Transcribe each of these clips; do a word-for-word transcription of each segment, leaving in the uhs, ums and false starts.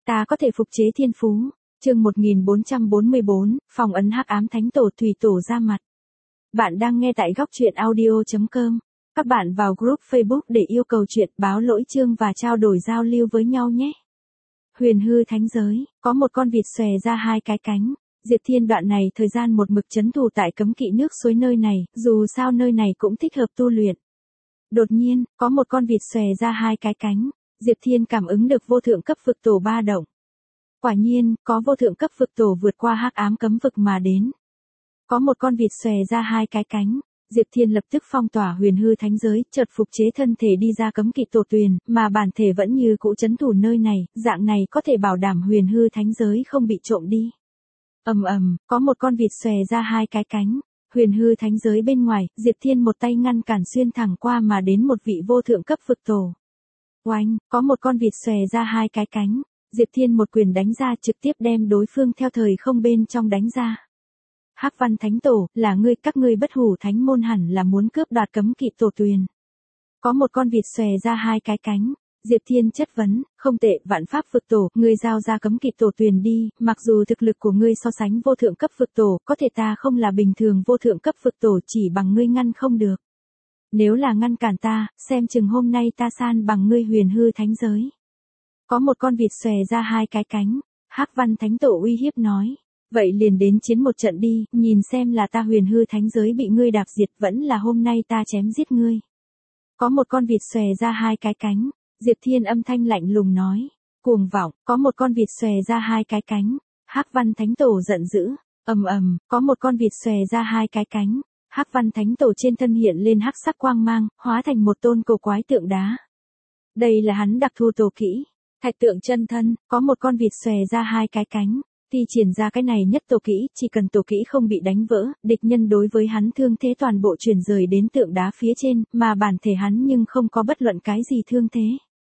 Ta có thể phục chế thiên phú. Chương một nghìn bốn trăm bốn mươi bốn, phong ấn hắc ám thánh tổ thủy tổ ra mặt. Bạn đang nghe tại góc truyện audio chấm com. Các bạn vào group Facebook để yêu cầu chuyện, báo lỗi chương và trao đổi giao lưu với nhau nhé. Huyền hư thánh giới, có một con vịt xòe ra hai cái cánh. Diệp Thiên đoạn này thời gian một mực trấn thủ tại cấm kỵ nước suối nơi này, dù sao nơi này cũng thích hợp tu luyện. Đột nhiên, có một con vịt xòe ra hai cái cánh. Diệp Thiên cảm ứng được vô thượng cấp vực tổ ba động. Quả nhiên, có vô thượng cấp vực tổ vượt qua hắc ám cấm vực mà đến. Có một con vịt xòe ra hai cái cánh. Diệp Thiên lập tức phong tỏa huyền hư thánh giới, chợt phục chế thân thể đi ra cấm kỵ tổ tuyền, mà bản thể vẫn như cũ trấn thủ nơi này, dạng này có thể bảo đảm huyền hư thánh giới không bị trộm đi. Ầm ầm, có một con vịt xòe ra hai cái cánh. Huyền hư thánh giới bên ngoài, Diệp Thiên một tay ngăn cản xuyên thẳng qua mà đến một vị vô thượng cấp vực tổ. Oanh, có một con vịt xòe ra hai cái cánh. Diệp Thiên một quyền đánh ra trực tiếp đem đối phương theo thời không bên trong đánh ra. Hắc Văn Thánh Tổ, là ngươi, các ngươi bất hủ thánh môn hẳn là muốn cướp đoạt cấm kỵ tổ tuyền. Có một con vịt xòe ra hai cái cánh. Diệp Thiên chất vấn, không tệ, vạn pháp vực tổ, ngươi giao ra cấm kỵ tổ tuyền đi, mặc dù thực lực của ngươi so sánh vô thượng cấp vực tổ, có thể ta không là bình thường vô thượng cấp vực tổ, chỉ bằng ngươi ngăn không được. Nếu là ngăn cản ta, xem chừng hôm nay ta san bằng ngươi huyền hư thánh giới. Có một con vịt xòe ra hai cái cánh. Hắc Văn Thánh Tổ uy hiếp nói. Vậy liền đến chiến một trận đi, nhìn xem là ta huyền hư thánh giới bị ngươi đạp diệt vẫn là hôm nay ta chém giết ngươi. Có một con vịt xòe ra hai cái cánh. Diệp Thiên âm thanh lạnh lùng nói. Cuồng vọng, có một con vịt xòe ra hai cái cánh. Hắc Văn Thánh Tổ giận dữ. Ầm ầm, có một con vịt xòe ra hai cái cánh. Hắc Văn Thánh Tổ trên thân hiện lên hắc sắc quang mang, hóa thành một tôn cổ quái tượng đá. Đây là hắn đặc thù tổ kỹ. Thạch tượng chân thân, có một con vịt xòe ra hai cái cánh. Thi triển ra cái này nhất tổ kỹ, chỉ cần tổ kỹ không bị đánh vỡ, địch nhân đối với hắn thương thế toàn bộ chuyển rời đến tượng đá phía trên, mà bản thể hắn nhưng không có bất luận cái gì thương thế.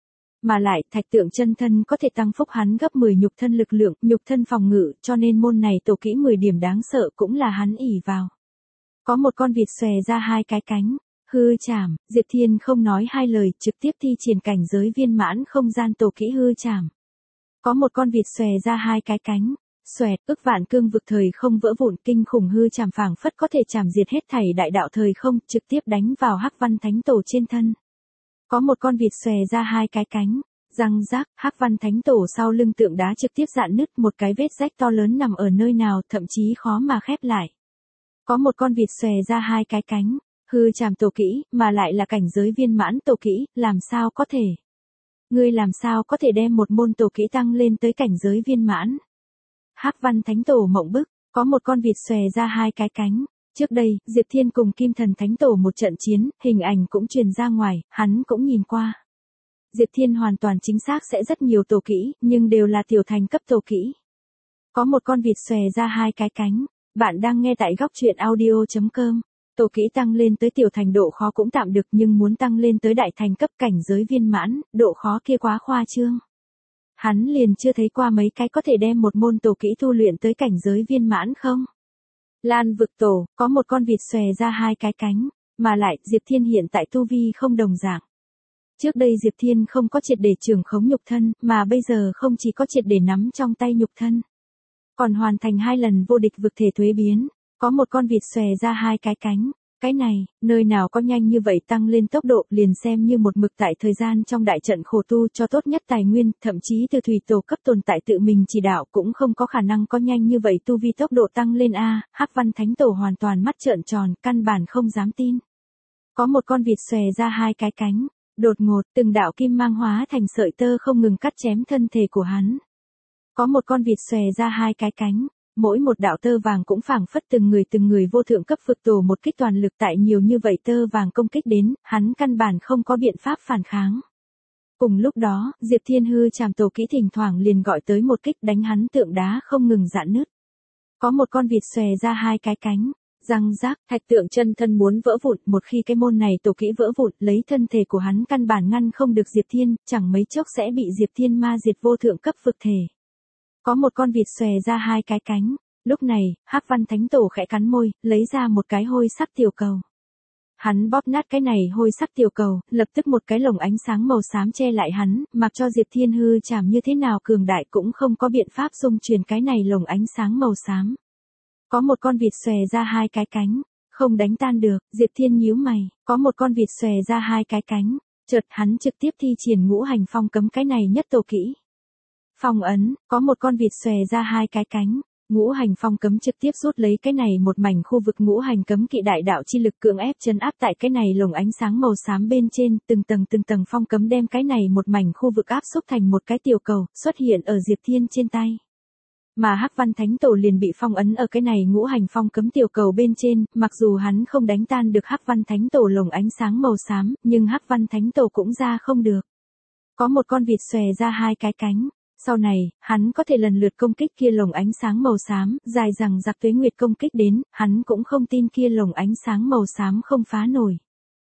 Mà lại, thạch tượng chân thân có thể tăng phúc hắn gấp mười nhục thân lực lượng, nhục thân phòng ngự, cho nên môn này tổ kỹ mười điểm đáng sợ cũng là hắn ỷ vào. Có một con vịt xòe ra hai cái cánh. Hư trảm, Diệp Thiên không nói hai lời, trực tiếp thi triển cảnh giới viên mãn không gian tổ kỹ hư trảm. Có một con vịt xòe ra hai cái cánh. Xoẹt, ức vạn cương vực thời không vỡ vụn, kinh khủng hư trảm phảng phất có thể chảm diệt hết thảy đại đạo thời không, trực tiếp đánh vào Hắc Văn Thánh Tổ trên thân. Có một con vịt xòe ra hai cái cánh. Răng rác, Hắc Văn Thánh Tổ sau lưng tượng đá trực tiếp dạn nứt, một cái vết rách to lớn nằm ở nơi nào, thậm chí khó mà khép lại. Có một con vịt xòe ra hai cái cánh. Hư trảm tổ kỹ, mà lại là cảnh giới viên mãn tổ kỹ, làm sao có thể? Ngươi làm sao có thể đem một môn tổ kỹ tăng lên tới cảnh giới viên mãn? Hắc Văn Thánh Tổ mộng bức, có một con vịt xòe ra hai cái cánh. Trước đây, Diệp Thiên cùng Kim Thần Thánh Tổ một trận chiến, hình ảnh cũng truyền ra ngoài, hắn cũng nhìn qua. Diệp Thiên hoàn toàn chính xác sẽ rất nhiều tổ kỹ, nhưng đều là tiểu thành cấp tổ kỹ. Có một con vịt xòe ra hai cái cánh. Bạn đang nghe tại góc truyện audio chấm com. Tổ kỹ tăng lên tới tiểu thành độ khó cũng tạm được, nhưng muốn tăng lên tới đại thành cấp cảnh giới viên mãn, độ khó kia quá khoa trương. Hắn liền chưa thấy qua mấy cái có thể đem một môn tổ kỹ tu luyện tới cảnh giới viên mãn không? Lan vực tổ, có một con vịt xòe ra hai cái cánh, mà lại Diệp Thiên hiện tại tu vi không đồng dạng. Trước đây Diệp Thiên không có triệt để trưởng khống nhục thân, mà bây giờ không chỉ có triệt để nắm trong tay nhục thân, còn hoàn thành hai lần vô địch vực thể thuế biến. Có một con vịt xòe ra hai cái cánh. Cái này, nơi nào có nhanh như vậy tăng lên tốc độ, liền xem như một mực tại thời gian trong đại trận khổ tu cho tốt nhất tài nguyên, thậm chí từ thủy tổ cấp tồn tại tự mình chỉ đạo cũng không có khả năng có nhanh như vậy tu vi tốc độ tăng lên a. Hắc Văn Thánh Tổ hoàn toàn mắt trợn tròn, căn bản không dám tin. Có một con vịt xòe ra hai cái cánh. Đột ngột, từng đạo kim mang hóa thành sợi tơ không ngừng cắt chém thân thể của hắn. Có một con vịt xòe ra hai cái cánh. Mỗi một đạo tơ vàng cũng phảng phất từng người từng người vô thượng cấp vực tổ một kích toàn lực, tại nhiều như vậy tơ vàng công kích đến, hắn căn bản không có biện pháp phản kháng. Cùng lúc đó, Diệp Thiên hư trảm tổ kỹ thỉnh thoảng liền gọi tới một kích đánh hắn tượng đá không ngừng dạn nứt. Có một con vịt xòe ra hai cái cánh. Răng rác, thạch tượng chân thân muốn vỡ vụn, một khi cái môn này tổ kỹ vỡ vụn, lấy thân thể của hắn căn bản ngăn không được Diệp Thiên, chẳng mấy chốc sẽ bị Diệp Thiên ma diệt vô thượng cấp vực thể. Có một con vịt xòe ra hai cái cánh. Lúc này, Hắc Văn Thánh Tổ khẽ cắn môi, lấy ra một cái hôi sắc tiểu cầu. Hắn bóp nát cái này hôi sắc tiểu cầu, lập tức một cái lồng ánh sáng màu xám che lại hắn, mặc cho Diệp Thiên hư chảm như thế nào cường đại cũng không có biện pháp dung truyền cái này lồng ánh sáng màu xám. Có một con vịt xòe ra hai cái cánh, không đánh tan được, Diệp Thiên nhíu mày, có một con vịt xòe ra hai cái cánh, chợt hắn trực tiếp thi triển ngũ hành phong cấm cái này nhất tổ kỹ. Phong ấn, có một con vịt xòe ra hai cái cánh, ngũ hành phong cấm trực tiếp rút lấy cái này một mảnh khu vực ngũ hành cấm kỵ đại đạo chi lực cưỡng ép chân áp tại cái này lồng ánh sáng màu xám bên trên, từng tầng từng tầng phong cấm đem cái này một mảnh khu vực áp xúc thành một cái tiểu cầu, xuất hiện ở Diệp Thiên trên tay. Mà Hắc Văn Thánh Tổ liền bị phong ấn ở cái này ngũ hành phong cấm tiểu cầu bên trên, mặc dù hắn không đánh tan được Hắc Văn Thánh Tổ lồng ánh sáng màu xám, nhưng Hắc Văn Thánh Tổ cũng ra không được. Có một con vịt xòe ra hai cái cánh. Sau này, hắn có thể lần lượt công kích kia lồng ánh sáng màu xám, dài rằng giặc tuế nguyệt công kích đến, hắn cũng không tin kia lồng ánh sáng màu xám không phá nổi.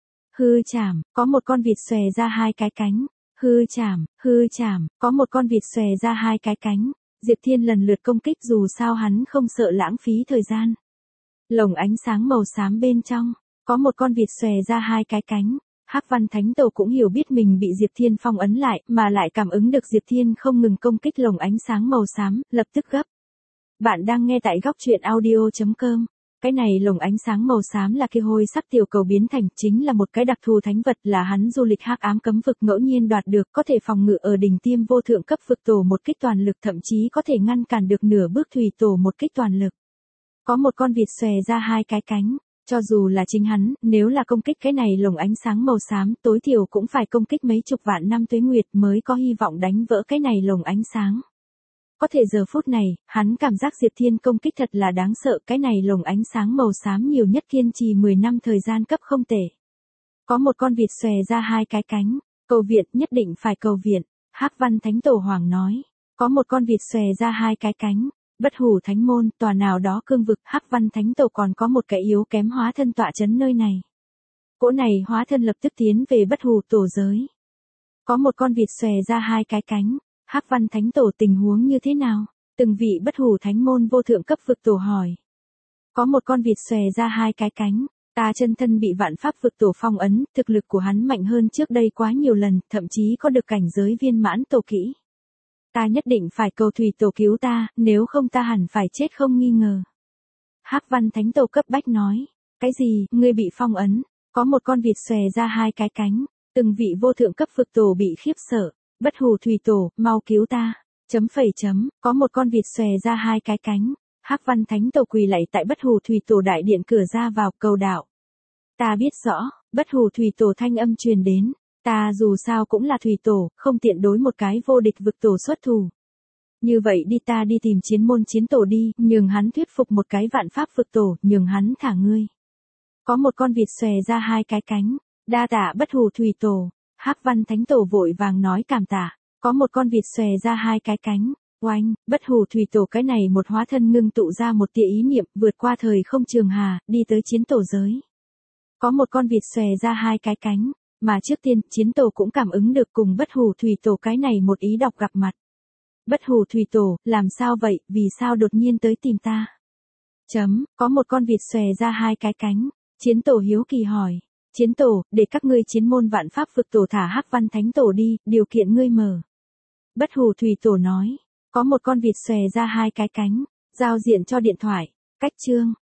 Hư chảm, có một con vịt xòe ra hai cái cánh. Hư chảm, hư chảm, có một con vịt xòe ra hai cái cánh. Diệp Thiên lần lượt công kích dù sao hắn không sợ lãng phí thời gian. Lồng ánh sáng màu xám bên trong, có một con vịt xòe ra hai cái cánh. Hắc Văn Thánh Tổ cũng hiểu biết mình bị Diệp Thiên phong ấn lại, mà lại cảm ứng được Diệp Thiên không ngừng công kích lồng ánh sáng màu xám, lập tức gấp. Bạn đang nghe tại góc truyện audio chấm com. Cái này lồng ánh sáng màu xám là kia hôi sắc tiểu cầu biến thành, chính là một cái đặc thù thánh vật, là hắn du lịch hắc ám cấm vực ngẫu nhiên đoạt được, có thể phòng ngự ở đỉnh tiêm vô thượng cấp vực tổ một kích toàn lực, thậm chí có thể ngăn cản được nửa bước thủy tổ một kích toàn lực. Có một con vịt xòe ra hai cái cánh. Cho dù là chính hắn, nếu là công kích cái này lồng ánh sáng màu xám, tối thiểu cũng phải công kích mấy chục vạn năm tuế nguyệt mới có hy vọng đánh vỡ cái này lồng ánh sáng. Có thể giờ phút này, hắn cảm giác Diệp Thiên công kích thật là đáng sợ, cái này lồng ánh sáng màu xám nhiều nhất kiên trì mười năm thời gian cấp không tệ. Có một con vịt xòe ra hai cái cánh, cầu viện, nhất định phải cầu viện. Hắc Văn Thánh Tổ Hoàng nói, có một con vịt xòe ra hai cái cánh. Bất Hủ Thánh Môn, tòa nào đó cương vực, Hắc Văn Thánh Tổ còn có một cái yếu kém hóa thân tọa chấn nơi này. Cỗ này hóa thân lập tức tiến về Bất Hủ tổ giới. Có một con vịt xòe ra hai cái cánh, Hắc Văn Thánh Tổ tình huống như thế nào? Từng vị Bất Hủ Thánh Môn vô thượng cấp vực tổ hỏi. Có một con vịt xòe ra hai cái cánh, ta chân thân bị vạn pháp vực tổ phong ấn, thực lực của hắn mạnh hơn trước đây quá nhiều lần, thậm chí có được cảnh giới viên mãn tổ kỹ. Ta nhất định phải cầu thủy tổ cứu ta, nếu không ta hẳn phải chết không nghi ngờ. Hắc Văn Thánh Tổ cấp bách nói, cái gì, ngươi bị phong ấn, có một con vịt xòe ra hai cái cánh, từng vị vô thượng cấp vực tổ bị khiếp sợ, Bất Hủ thủy tổ, mau cứu ta, chấm phẩy chấm, có một con vịt xòe ra hai cái cánh, Hắc Văn Thánh Tổ quỳ lạy tại Bất Hủ thủy tổ đại điện cửa ra vào cầu đạo. Ta biết rõ, Bất Hủ thủy tổ thanh âm truyền đến. Ta dù sao cũng là thủy tổ, không tiện đối một cái vô địch vực tổ xuất thủ. Như vậy đi ta đi tìm chiến môn chiến tổ đi, nhường hắn thuyết phục một cái vạn pháp vực tổ, nhường hắn thả ngươi. Có một con vịt xòe ra hai cái cánh, đa tạ Bất Hủ thủy tổ, Hắc Văn Thánh Tổ vội vàng nói cảm tạ. Có một con vịt xòe ra hai cái cánh, oanh, Bất Hủ thủy tổ cái này một hóa thân ngưng tụ ra một tia ý niệm, vượt qua thời không trường hà, đi tới chiến tổ giới. Có một con vịt xòe ra hai cái cánh. Mà trước tiên, chiến tổ cũng cảm ứng được cùng Bất Hủ thủy tổ cái này một ý đọc gặp mặt. Bất Hủ thủy tổ, làm sao vậy, vì sao đột nhiên tới tìm ta? Chấm, có một con vịt xòe ra hai cái cánh. Chiến tổ hiếu kỳ hỏi. Chiến tổ, để các ngươi chiến môn vạn pháp vực tổ thả Hắc Văn Thánh Tổ đi, điều kiện ngươi mở. Bất Hủ thủy tổ nói. Có một con vịt xòe ra hai cái cánh. Giao diện cho điện thoại. Cách chương.